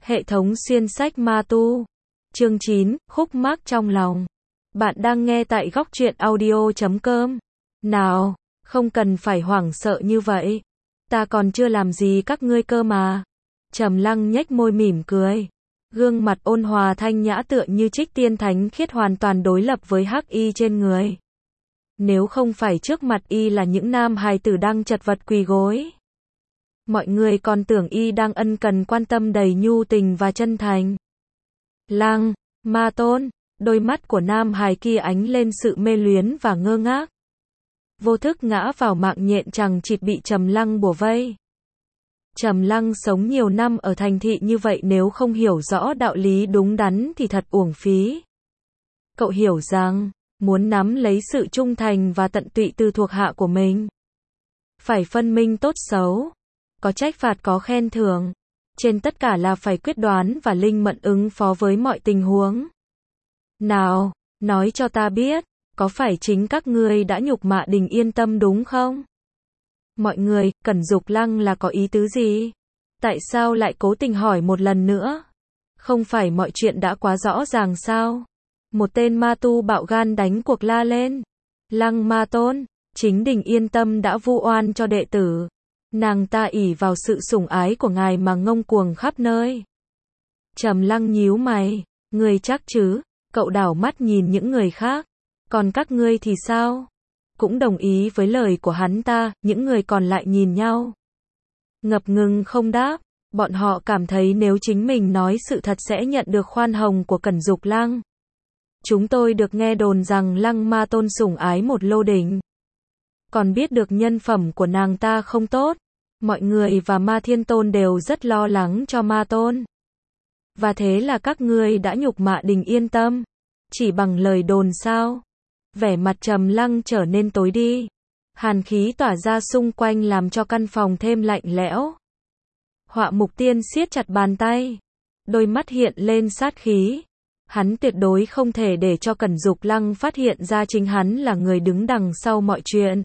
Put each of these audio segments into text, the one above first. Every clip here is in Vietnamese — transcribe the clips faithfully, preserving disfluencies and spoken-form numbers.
Hệ thống xuyên sách ma tu. Chương chín, khúc mắc trong lòng. Bạn đang nghe tại góc truyện audio chấm com. Nào, không cần phải hoảng sợ như vậy. Ta còn chưa làm gì các ngươi cơ mà. Trầm Lăng nhếch môi mỉm cười. Gương mặt ôn hòa thanh nhã tựa như trích tiên thánh khiết hoàn toàn đối lập với hắc y trên người. Nếu không phải trước mặt y là những nam hài tử đang chật vật quỳ gối, mọi người còn tưởng y đang ân cần quan tâm đầy nhu tình và chân thành. Lăng, Ma Tôn, đôi mắt của nam hài kia ánh lên sự mê luyến và ngơ ngác. Vô thức ngã vào mạng nhện chằng chịt bị Trầm Lăng bủa vây. Trầm Lăng sống nhiều năm ở thành thị như vậy, nếu không hiểu rõ đạo lý đúng đắn thì thật uổng phí. Cậu hiểu rằng, muốn nắm lấy sự trung thành và tận tụy từ thuộc hạ của mình, phải phân minh tốt xấu, có trách phạt có khen thưởng, trên tất cả là phải quyết đoán và linh mẫn ứng phó với mọi tình huống. Nào, nói cho ta biết, có phải chính các ngươi đã nhục mạ Đình Yên Tâm đúng không? Mọi người, Cẩn Dục Lăng là có ý tứ gì? Tại sao lại cố tình hỏi một lần nữa? Không phải mọi chuyện đã quá rõ ràng sao? Một tên ma tu bạo gan đánh cuộc la lên. Lăng Ma Tôn, chính Đình Yên Tâm đã vu oan cho đệ tử. Nàng ta ỷ vào sự sủng ái của ngài mà ngông cuồng khắp nơi. Trầm Lăng nhíu mày, ngươi chắc chứ? Cậu đảo mắt nhìn những người khác. Còn các ngươi thì sao? Cũng đồng ý với lời của hắn ta, những người còn lại nhìn nhau. Ngập ngừng không đáp, bọn họ cảm thấy nếu chính mình nói sự thật sẽ nhận được khoan hồng của Cẩn Dục Lăng. Chúng tôi được nghe đồn rằng Lăng Ma Tôn sủng ái một lô đỉnh. Còn biết được nhân phẩm của nàng ta không tốt. Mọi người và Ma Thiên Tôn đều rất lo lắng cho Ma Tôn. Và thế là các ngươi đã nhục mạ Đình Yên Tâm. Chỉ bằng lời đồn sao? Vẻ mặt Trầm Lăng trở nên tối đi. Hàn khí tỏa ra xung quanh làm cho căn phòng thêm lạnh lẽo. Họa Mục Tiên siết chặt bàn tay. Đôi mắt hiện lên sát khí. Hắn tuyệt đối không thể để cho Cẩn Dục Lăng phát hiện ra chính hắn là người đứng đằng sau mọi chuyện.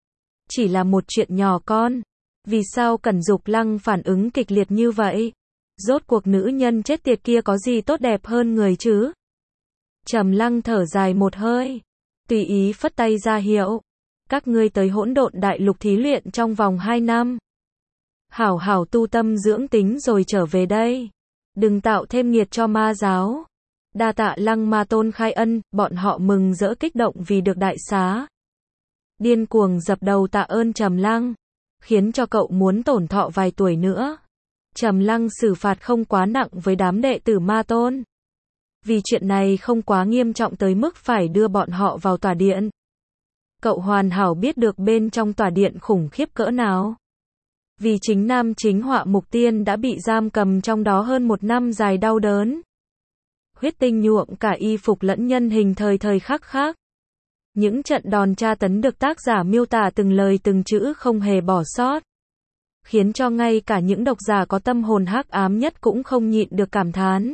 Chỉ là một chuyện nhỏ con. Vì sao Cẩn Dục Lăng phản ứng kịch liệt như vậy? Rốt cuộc nữ nhân chết tiệt kia có gì tốt đẹp hơn người chứ? Trầm Lăng thở dài một hơi. Tùy ý phất tay ra hiệu. Các ngươi tới Hỗn Độn Đại Lục thí luyện trong vòng hai năm. Hảo hảo tu tâm dưỡng tính rồi trở về đây. Đừng tạo thêm nghiệt cho ma giáo. Đa tạ Lăng Ma Tôn khai ân, bọn họ mừng rỡ kích động vì được đại xá. Điên cuồng dập đầu tạ ơn Trầm Lăng, khiến cho cậu muốn tổn thọ vài tuổi nữa. Trầm Lăng xử phạt không quá nặng với đám đệ tử Ma Tôn. Vì chuyện này không quá nghiêm trọng tới mức phải đưa bọn họ vào tòa điện. Cậu hoàn hảo biết được bên trong tòa điện khủng khiếp cỡ nào. Vì chính nam chính Họa Mục Tiên đã bị giam cầm trong đó hơn một năm dài đau đớn. Huyết tinh nhuộm cả y phục lẫn nhân hình thời thời khắc khắc. Những trận đòn tra tấn được tác giả miêu tả từng lời từng chữ không hề bỏ sót. Khiến cho ngay cả những độc giả có tâm hồn hắc ám nhất cũng không nhịn được cảm thán.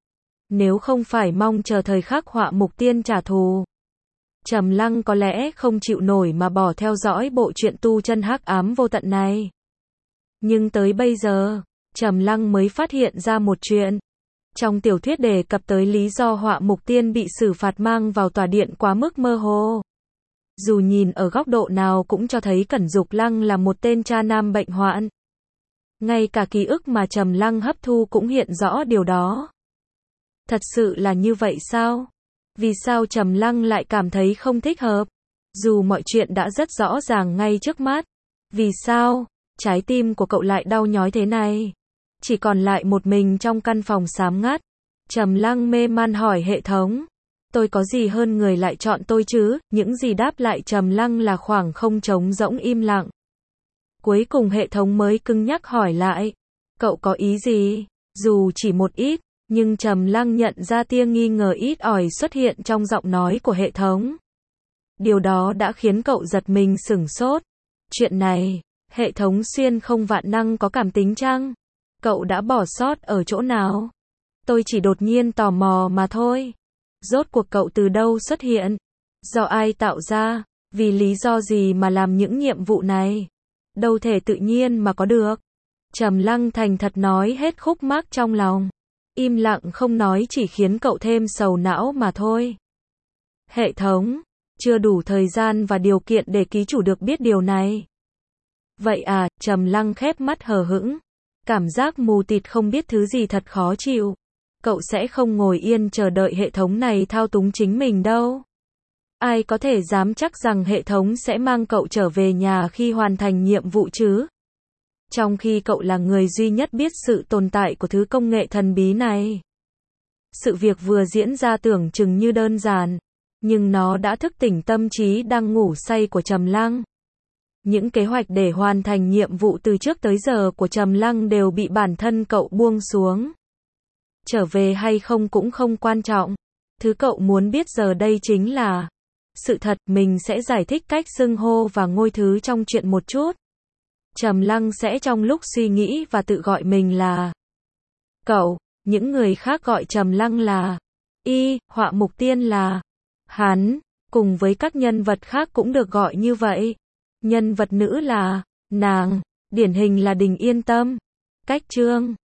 Nếu không phải mong chờ thời khắc Họa Mục Tiên trả thù, Trầm Lăng có lẽ không chịu nổi mà bỏ theo dõi bộ truyện tu chân hắc ám vô tận này. Nhưng tới bây giờ, Trầm Lăng mới phát hiện ra một chuyện. Trong tiểu thuyết đề cập tới lý do Họa Mục Tiên bị xử phạt mang vào tòa điện quá mức mơ hồ. Dù nhìn ở góc độ nào cũng cho thấy Cẩn Dục Lăng là một tên cha nam bệnh hoạn. Ngay cả ký ức mà Trầm Lăng hấp thu cũng hiện rõ điều đó. Thật sự là như vậy sao? Vì sao Trầm Lăng lại cảm thấy không thích hợp? Dù mọi chuyện đã rất rõ ràng ngay trước mắt. Vì sao? Trái tim của cậu lại đau nhói thế này. Chỉ còn lại một mình trong căn phòng xám ngắt. Trầm Lăng mê man hỏi hệ thống. Tôi có gì hơn người lại chọn tôi chứ? Những gì đáp lại Trầm Lăng là khoảng không trống rỗng im lặng. Cuối cùng hệ thống mới cứng nhắc hỏi lại. Cậu có ý gì? Dù chỉ một ít, nhưng Trầm Lăng nhận ra tia nghi ngờ ít ỏi xuất hiện trong giọng nói của hệ thống. Điều đó đã khiến cậu giật mình sửng sốt. Chuyện này, hệ thống xuyên không vạn năng có cảm tính chăng? Cậu đã bỏ sót ở chỗ nào? Tôi chỉ đột nhiên tò mò mà thôi. Rốt cuộc cậu từ đâu xuất hiện? Do ai tạo ra? Vì lý do gì mà làm những nhiệm vụ này? Đâu thể tự nhiên mà có được. Trầm Lăng thành thật nói hết khúc mắc trong lòng. Im lặng không nói chỉ khiến cậu thêm sầu não mà thôi. Hệ thống, chưa đủ thời gian và điều kiện để ký chủ được biết điều này. Vậy à, Trầm Lăng khép mắt hờ hững. Cảm giác mù tịt không biết thứ gì thật khó chịu. Cậu sẽ không ngồi yên chờ đợi hệ thống này thao túng chính mình đâu. Ai có thể dám chắc rằng hệ thống sẽ mang cậu trở về nhà khi hoàn thành nhiệm vụ chứ? Trong khi cậu là người duy nhất biết sự tồn tại của thứ công nghệ thần bí này. Sự việc vừa diễn ra tưởng chừng như đơn giản, nhưng nó đã thức tỉnh tâm trí đang ngủ say của Trầm Lăng. Những kế hoạch để hoàn thành nhiệm vụ từ trước tới giờ của Trầm Lăng đều bị bản thân cậu buông xuống. Trở về hay không cũng không quan trọng. Thứ cậu muốn biết giờ đây chính là sự thật. Mình sẽ giải thích cách xưng hô và ngôi thứ trong chuyện một chút. Trầm Lăng sẽ trong lúc suy nghĩ và tự gọi mình là cậu, những người khác gọi Trầm Lăng là y, Họa Mục Tiên là hắn, cùng với các nhân vật khác cũng được gọi như vậy. Nhân vật nữ là nàng, điển hình là Đình Yên Tâm. Cách chương